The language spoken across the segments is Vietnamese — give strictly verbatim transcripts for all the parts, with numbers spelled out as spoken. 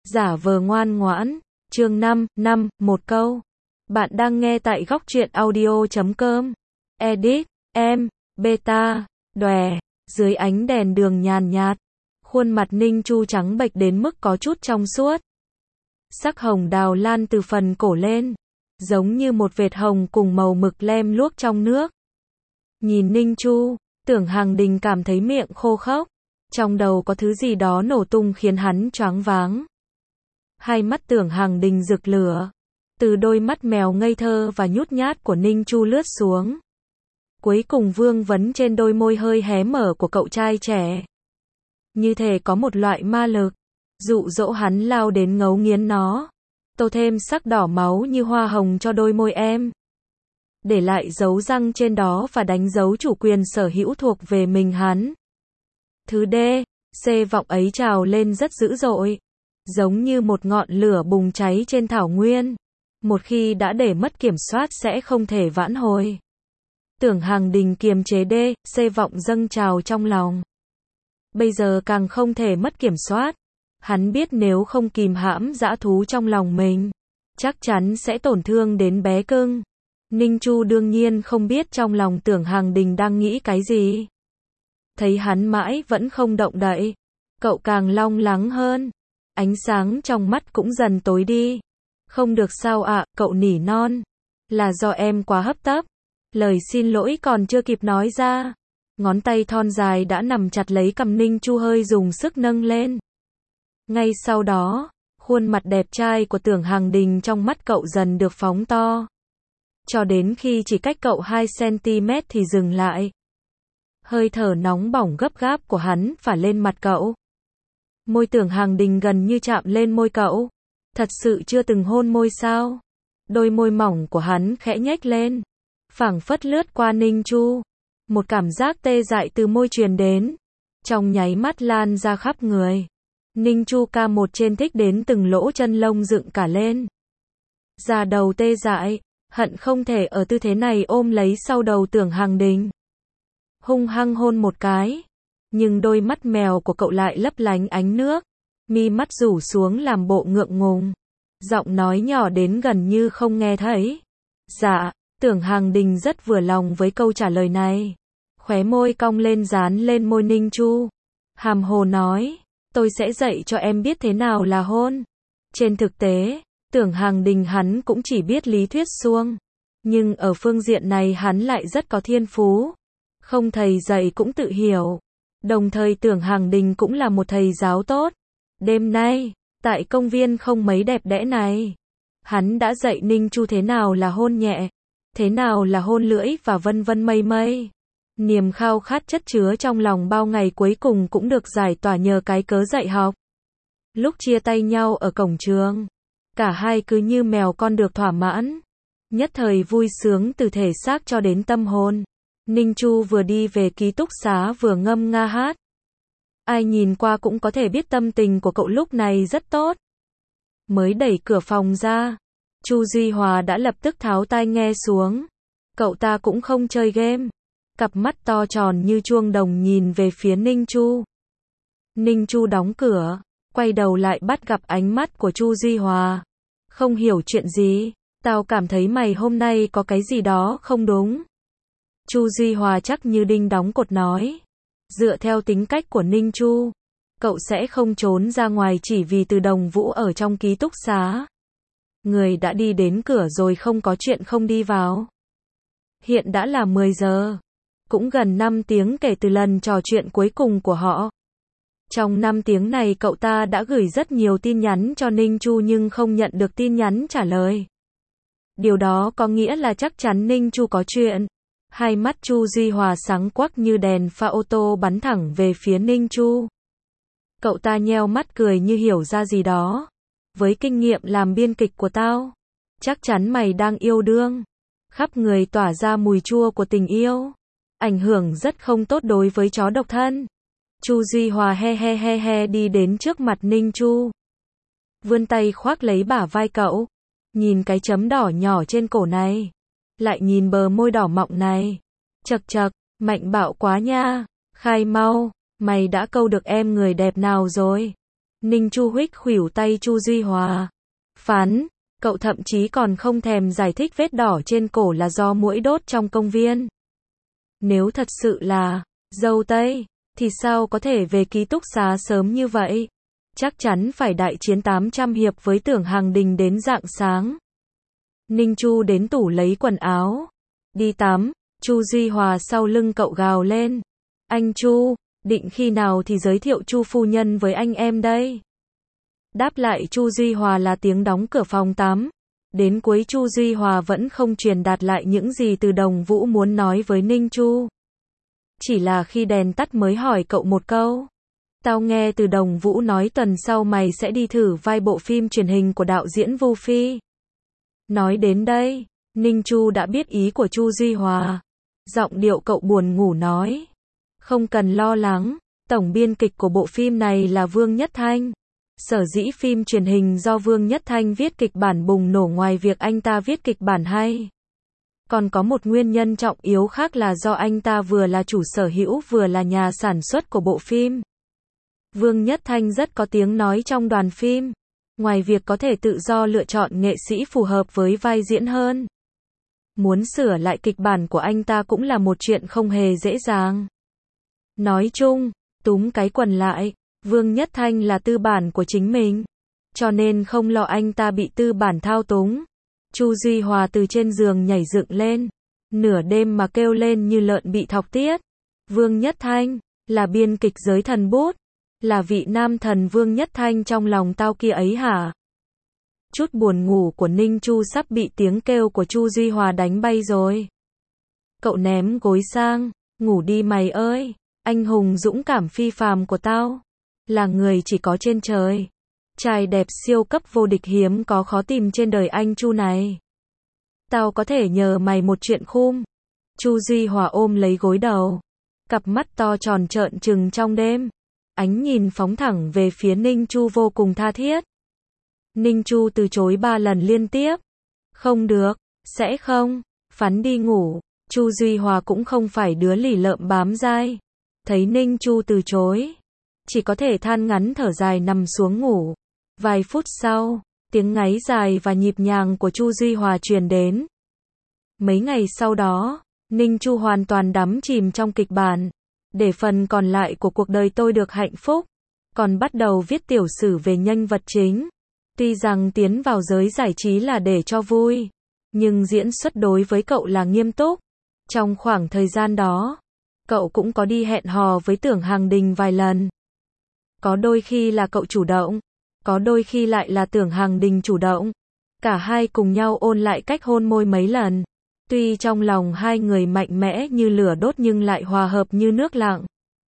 Giả vờ ngoan ngoãn, chương năm, năm, một câu. Bạn đang nghe tại góc truyện audio chấm com. Edit, em, beta, đòe, dưới ánh đèn đường nhàn nhạt. Khuôn mặt Ninh Chu trắng bệch đến mức có chút trong suốt. Sắc hồng đào lan từ phần cổ lên, giống như một vệt hồng cùng màu mực lem luốc trong nước. Nhìn Ninh Chu, Tưởng Hằng Đình cảm thấy miệng khô khốc, trong đầu có thứ gì đó nổ tung khiến hắn choáng váng. Hai mắt Tưởng Hằng Đình rực lửa, từ đôi mắt mèo ngây thơ và nhút nhát của Ninh Chu lướt xuống. Cuối cùng vương vấn trên đôi môi hơi hé mở của cậu trai trẻ. Như thể có một loại ma lực, dụ dỗ hắn lao đến ngấu nghiến nó, tô thêm sắc đỏ máu như hoa hồng cho đôi môi em. Để lại dấu răng trên đó và đánh dấu chủ quyền sở hữu thuộc về mình hắn. Thứ D, C vọng ấy trào lên rất dữ dội, giống như một ngọn lửa bùng cháy trên thảo nguyên. Một khi đã để mất kiểm soát sẽ không thể vãn hồi. Tưởng Hằng Đình kiềm chế D, C vọng dâng trào trong lòng. Bây giờ càng không thể mất kiểm soát. Hắn biết nếu không kìm hãm dã thú trong lòng mình, chắc chắn sẽ tổn thương đến bé cưng. Ninh Chu đương nhiên không biết trong lòng Tưởng Hằng Đình đang nghĩ cái gì. Thấy hắn mãi vẫn không động đậy, cậu càng long lắng hơn. Ánh sáng trong mắt cũng dần tối đi. Không được sao ạ, à, cậu nỉ non. Là do em quá hấp tấp. Lời xin lỗi còn chưa kịp nói ra, ngón tay thon dài đã nằm chặt lấy cằm Ninh Chu hơi dùng sức nâng lên. Ngay sau đó, khuôn mặt đẹp trai của Tưởng Hằng Đình trong mắt cậu dần được phóng to. Cho đến khi chỉ cách cậu hai xăng-ti-mét thì dừng lại. Hơi thở nóng bỏng gấp gáp của hắn phả lên mặt cậu. Môi Tưởng Hằng Đình gần như chạm lên môi cậu. Thật sự chưa từng hôn môi sao? Đôi môi mỏng của hắn khẽ nhếch lên, phảng phất lướt qua Ninh Chu. Một cảm giác tê dại từ môi truyền đến, trong nháy mắt lan ra khắp người. Ninh Chu ca một trên thích đến từng lỗ chân lông dựng cả lên. Da đầu tê dại, hận không thể ở tư thế này ôm lấy sau đầu Tưởng Hằng Đình. Hung hăng hôn một cái, nhưng đôi mắt mèo của cậu lại lấp lánh ánh nước, mi mắt rủ xuống làm bộ ngượng ngùng. Giọng nói nhỏ đến gần như không nghe thấy. Dạ, Tưởng Hằng Đình rất vừa lòng với câu trả lời này. Khóe môi cong lên dán lên môi Ninh Chu. Hàm hồ nói, tôi sẽ dạy cho em biết thế nào là hôn. Trên thực tế, Tưởng Hằng Đình hắn cũng chỉ biết lý thuyết suông. Nhưng ở phương diện này hắn lại rất có thiên phú. Không thầy dạy cũng tự hiểu. Đồng thời Tưởng Hằng Đình cũng là một thầy giáo tốt. Đêm nay, tại công viên không mấy đẹp đẽ này, hắn đã dạy Ninh Chu thế nào là hôn nhẹ, thế nào là hôn lưỡi và vân vân mây mây. Niềm khao khát chất chứa trong lòng bao ngày cuối cùng cũng được giải tỏa nhờ cái cớ dạy học. Lúc chia tay nhau ở cổng trường, cả hai cứ như mèo con được thỏa mãn. Nhất thời vui sướng từ thể xác cho đến tâm hồn. Ninh Chu vừa đi về ký túc xá vừa ngâm nga hát. Ai nhìn qua cũng có thể biết tâm tình của cậu lúc này rất tốt. Mới đẩy cửa phòng ra, Chu Duy Hòa đã lập tức tháo tai nghe xuống. Cậu ta cũng không chơi game. Cặp mắt to tròn như chuông đồng nhìn về phía Ninh Chu. Ninh Chu đóng cửa, quay đầu lại bắt gặp ánh mắt của Chu Duy Hòa. Không hiểu chuyện gì, tao cảm thấy mày hôm nay có cái gì đó không đúng. Chu Duy Hòa chắc như đinh đóng cột nói. Dựa theo tính cách của Ninh Chu, cậu sẽ không trốn ra ngoài chỉ vì Từ Đồng Vũ ở trong ký túc xá. Người đã đi đến cửa rồi không có chuyện không đi vào. Hiện đã là mười giờ. Cũng gần năm tiếng kể từ lần trò chuyện cuối cùng của họ. Trong năm tiếng này cậu ta đã gửi rất nhiều tin nhắn cho Ninh Chu nhưng không nhận được tin nhắn trả lời. Điều đó có nghĩa là chắc chắn Ninh Chu có chuyện. Hai mắt Chu Duy Hòa sáng quắc như đèn pha ô tô bắn thẳng về phía Ninh Chu. Cậu ta nheo mắt cười như hiểu ra gì đó. Với kinh nghiệm làm biên kịch của tao, chắc chắn mày đang yêu đương. Khắp người tỏa ra mùi chua của tình yêu. Ảnh hưởng rất không tốt đối với chó độc thân. Chu Duy Hòa he he he he đi đến trước mặt Ninh Chu. Vươn tay khoác lấy bả vai cậu. Nhìn cái chấm đỏ nhỏ trên cổ này. Lại nhìn bờ môi đỏ mọng này. Chật chật, mạnh bạo quá nha. Khai mau, mày đã câu được em người đẹp nào rồi? Ninh Chu huých khuỷu tay Chu Duy Hòa. Phán, cậu thậm chí còn không thèm giải thích vết đỏ trên cổ là do muỗi đốt trong công viên. Nếu thật sự là dâu tây, thì sao có thể về ký túc xá sớm như vậy? Chắc chắn phải đại chiến tám trăm hiệp với Tưởng Hàng Đình đến rạng sáng. Ninh Chu đến tủ lấy quần áo. Đi tắm, Chu Duy Hòa sau lưng cậu gào lên. Anh Chu, định khi nào thì giới thiệu Chu phu nhân với anh em đây? Đáp lại Chu Duy Hòa là tiếng đóng cửa phòng tắm. Đến cuối Chu Duy Hòa vẫn không truyền đạt lại những gì Từ Đồng Vũ muốn nói với Ninh Chu. Chỉ là khi đèn tắt mới hỏi cậu một câu. Tao nghe Từ Đồng Vũ nói tuần sau mày sẽ đi thử vai bộ phim truyền hình của đạo diễn Vu Phi. Nói đến đây, Ninh Chu đã biết ý của Chu Duy Hòa. Giọng điệu cậu buồn ngủ nói. Không cần lo lắng, tổng biên kịch của bộ phim này là Vương Nhất Thanh. Sở dĩ phim truyền hình do Vương Nhất Thanh viết kịch bản bùng nổ ngoài việc anh ta viết kịch bản hay. Còn có một nguyên nhân trọng yếu khác là do anh ta vừa là chủ sở hữu vừa là nhà sản xuất của bộ phim. Vương Nhất Thanh rất có tiếng nói trong đoàn phim. Ngoài việc có thể tự do lựa chọn nghệ sĩ phù hợp với vai diễn hơn. Muốn sửa lại kịch bản của anh ta cũng là một chuyện không hề dễ dàng. Nói chung, túm cái quần lại, Vương Nhất Thanh là tư bản của chính mình. Cho nên không lo anh ta bị tư bản thao túng. Chu Duy Hòa từ trên giường nhảy dựng lên. Nửa đêm mà kêu lên như lợn bị thọc tiết. Vương Nhất Thanh, là biên kịch giới thần bút. Là vị nam thần Vương Nhất Thanh trong lòng tao kia ấy hả? Chút buồn ngủ của Ninh Chu sắp bị tiếng kêu của Chu Duy Hòa đánh bay rồi. Cậu ném gối sang, ngủ đi mày ơi, anh hùng dũng cảm phi phàm của tao. Là người chỉ có trên trời. Trai đẹp siêu cấp vô địch hiếm có khó tìm trên đời anh Chu này. Tao có thể nhờ mày một chuyện khum. Chu Duy Hòa ôm lấy gối đầu. Cặp mắt to tròn trợn trừng trong đêm. Ánh nhìn phóng thẳng về phía Ninh Chu vô cùng tha thiết. Ninh Chu từ chối ba lần liên tiếp. Không được, sẽ không, phắn đi ngủ. Chu Duy Hòa cũng không phải đứa lì lợm bám dai. Thấy Ninh Chu từ chối, chỉ có thể than ngắn thở dài nằm xuống ngủ. Vài phút sau, tiếng ngáy dài và nhịp nhàng của Chu Duy Hòa truyền đến. Mấy ngày sau đó, Ninh Chu hoàn toàn đắm chìm trong kịch bản. Để phần còn lại của cuộc đời tôi được hạnh phúc. Còn bắt đầu viết tiểu sử về nhân vật chính. Tuy rằng tiến vào giới giải trí là để cho vui, nhưng diễn xuất đối với cậu là nghiêm túc. Trong khoảng thời gian đó, cậu cũng có đi hẹn hò với Tưởng Hàng Đình vài lần. Có đôi khi là cậu chủ động, có đôi khi lại là Tưởng Hàng Đình chủ động. Cả hai cùng nhau ôn lại cách hôn môi mấy lần. Tuy trong lòng hai người mạnh mẽ như lửa đốt nhưng lại hòa hợp như nước lặng.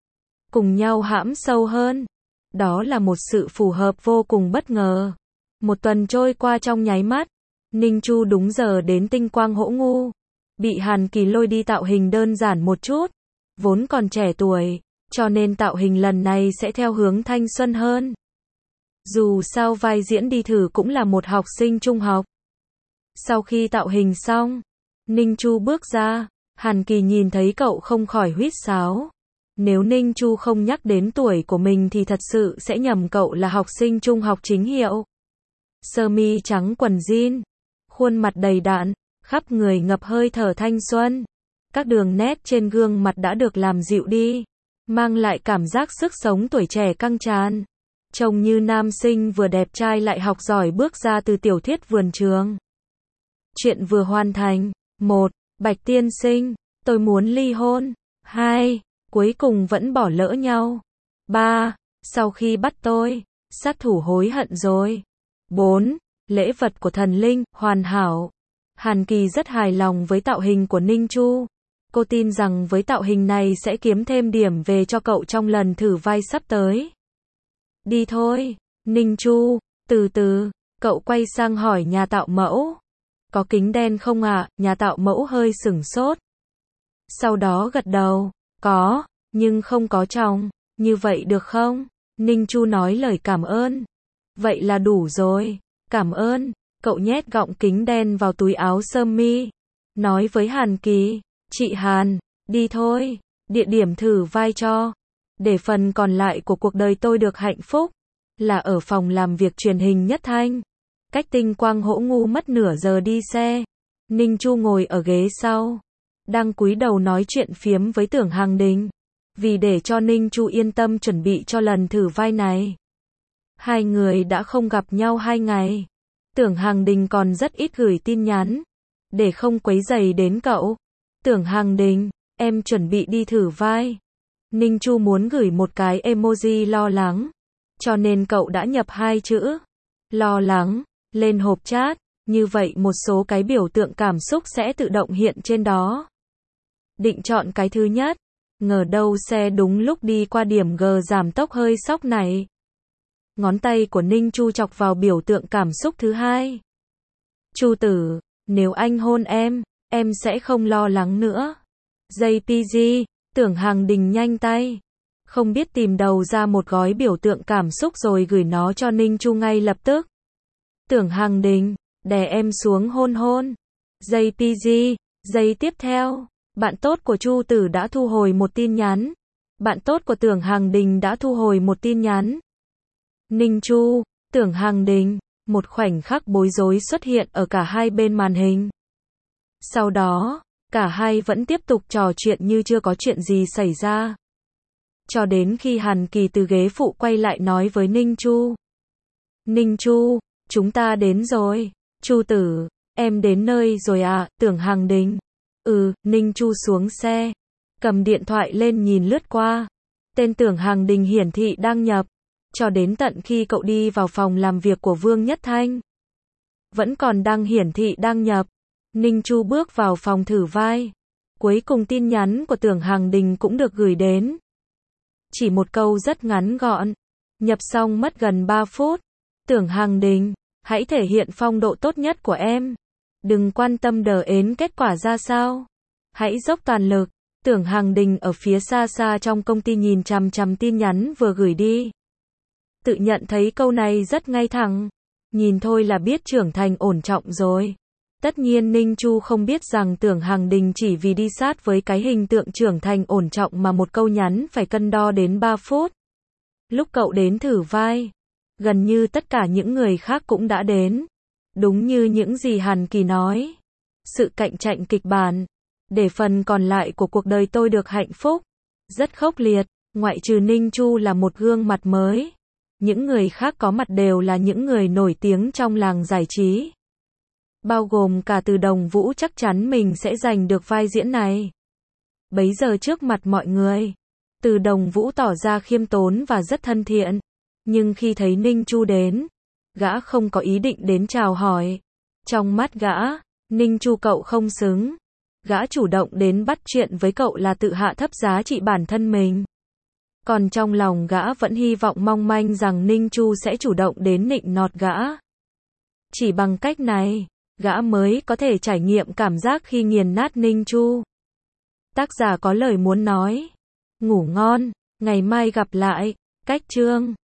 Cùng nhau hãm sâu hơn. Đó là một sự phù hợp vô cùng bất ngờ. Một tuần trôi qua trong nháy mắt. Ninh Chu đúng giờ đến Tinh Quang Hỗ Ngu. Bị Hàn Kỳ lôi đi tạo hình đơn giản một chút. Vốn còn trẻ tuổi, cho nên tạo hình lần này sẽ theo hướng thanh xuân hơn. Dù sao vai diễn đi thử cũng là một học sinh trung học. Sau khi tạo hình xong, Ninh Chu bước ra, Hàn Kỳ nhìn thấy cậu không khỏi huýt sáo. Nếu Ninh Chu không nhắc đến tuổi của mình thì thật sự sẽ nhầm cậu là học sinh trung học chính hiệu. Sơ mi trắng quần jean, khuôn mặt đầy đặn, khắp người ngập hơi thở thanh xuân. Các đường nét trên gương mặt đã được làm dịu đi, mang lại cảm giác sức sống tuổi trẻ căng tràn. Trông như nam sinh vừa đẹp trai lại học giỏi bước ra từ tiểu thuyết vườn trường. Chuyện vừa hoàn thành. một. Bạch tiên sinh, tôi muốn ly hôn. hai. Cuối cùng vẫn bỏ lỡ nhau. ba. Sau khi bắt tôi, sát thủ hối hận rồi. bốn. Lễ vật của thần linh, hoàn hảo. Hàn Kỳ rất hài lòng với tạo hình của Ninh Chu. Cô tin rằng với tạo hình này sẽ kiếm thêm điểm về cho cậu trong lần thử vai sắp tới. Đi thôi, Ninh Chu, từ từ, cậu quay sang hỏi nhà tạo mẫu. Có kính đen không ạ? À? Nhà tạo mẫu hơi sửng sốt. Sau đó gật đầu, có, nhưng không có trong, như vậy được không? Ninh Chu nói lời cảm ơn. Vậy là đủ rồi, cảm ơn. Cậu nhét gọng kính đen vào túi áo sơ mi. Nói với Hàn Kỳ, chị Hàn, đi thôi, địa điểm thử vai cho. Để phần còn lại của cuộc đời tôi được hạnh phúc. là ở phòng làm việc truyền hình Nhất Thanh. Cách Tinh Quang Hỗ Ngu mất nửa giờ đi xe. Ninh Chu ngồi ở ghế sau, đang cúi đầu nói chuyện phiếm với Tưởng Hằng Đình. Vì để cho Ninh Chu yên tâm chuẩn bị cho lần thử vai này, hai người đã không gặp nhau hai ngày. Tưởng Hằng Đình còn rất ít gửi tin nhắn, để không quấy rầy đến cậu. Tưởng Hằng Đình, em chuẩn bị đi thử vai. Ninh Chu muốn gửi một cái emoji lo lắng, cho nên cậu đã nhập hai chữ lo lắng lên hộp chat, như vậy một số cái biểu tượng cảm xúc sẽ tự động hiện trên đó. Định chọn cái thứ nhất, ngờ đâu xe đúng lúc đi qua điểm G giảm tốc hơi sóc này. Ngón tay của Ninh Chu chọc vào biểu tượng cảm xúc thứ hai. Chu tử, nếu anh hôn em, em sẽ không lo lắng nữa. gi pê giê, Tưởng Hằng Đình nhanh tay, không biết tìm đầu ra một gói biểu tượng cảm xúc rồi gửi nó cho Ninh Chu ngay lập tức. Tưởng Hằng Đình, đè em xuống hôn hôn. gi pê giê, giây tiếp theo, bạn tốt của Chu tử đã thu hồi một tin nhắn. Bạn tốt của Tưởng Hằng Đình đã thu hồi một tin nhắn. Ninh Chu, Tưởng Hằng Đình, một khoảnh khắc bối rối xuất hiện ở cả hai bên màn hình. Sau đó, cả hai vẫn tiếp tục trò chuyện như chưa có chuyện gì xảy ra. Cho đến khi Hàn Kỳ từ ghế phụ quay lại nói với Ninh Chu. Ninh Chu, chúng ta đến rồi. Chu tử, em đến nơi rồi à, Tưởng Hằng Đình. Ừ, Ninh Chu xuống xe, cầm điện thoại lên nhìn lướt qua. Tên Tưởng Hằng Đình hiển thị đăng nhập. Cho đến tận khi cậu đi vào phòng làm việc của Vương Nhất Thanh, vẫn còn đang hiển thị đăng nhập. Ninh Chu bước vào phòng thử vai. Cuối cùng tin nhắn của Tưởng Hằng Đình cũng được gửi đến. Chỉ một câu rất ngắn gọn. Nhập xong mất gần ba phút. Tưởng Hằng Đình, hãy thể hiện phong độ tốt nhất của em. Đừng quan tâm đờ ến kết quả ra sao. Hãy dốc toàn lực. Tưởng Hằng Đình ở phía xa xa trong công ty nhìn chằm chằm tin nhắn vừa gửi đi. Tự nhận thấy câu này rất ngay thẳng. Nhìn thôi là biết trưởng thành ổn trọng rồi. Tất nhiên Ninh Chu không biết rằng Tưởng Hằng Đình chỉ vì đi sát với cái hình tượng trưởng thành ổn trọng mà một câu nhắn phải cân đo đến ba phút. Lúc cậu đến thử vai, gần như tất cả những người khác cũng đã đến. Đúng như những gì Hàn Kỳ nói. Sự cạnh tranh kịch bản, để phần còn lại của cuộc đời tôi được hạnh phúc. Rất khốc liệt, ngoại trừ Ninh Chu là một gương mặt mới. Những người khác có mặt đều là những người nổi tiếng trong làng giải trí. Bao gồm cả Từ Đồng Vũ chắc chắn mình sẽ giành được vai diễn này. Bấy giờ trước mặt mọi người, Từ Đồng Vũ tỏ ra khiêm tốn và rất thân thiện. Nhưng khi thấy Ninh Chu đến, gã không có ý định đến chào hỏi. Trong mắt gã, Ninh Chu cậu không xứng. Gã chủ động đến bắt chuyện với cậu là tự hạ thấp giá trị bản thân mình. Còn trong lòng gã vẫn hy vọng mong manh rằng Ninh Chu sẽ chủ động đến nịnh nọt gã. Chỉ bằng cách này, gã mới có thể trải nghiệm cảm giác khi nghiền nát Ninh Chu. Tác giả có lời muốn nói. Ngủ ngon, ngày mai gặp lại. Cách chương